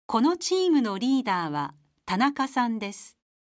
このチームのリーダーは田中さんです。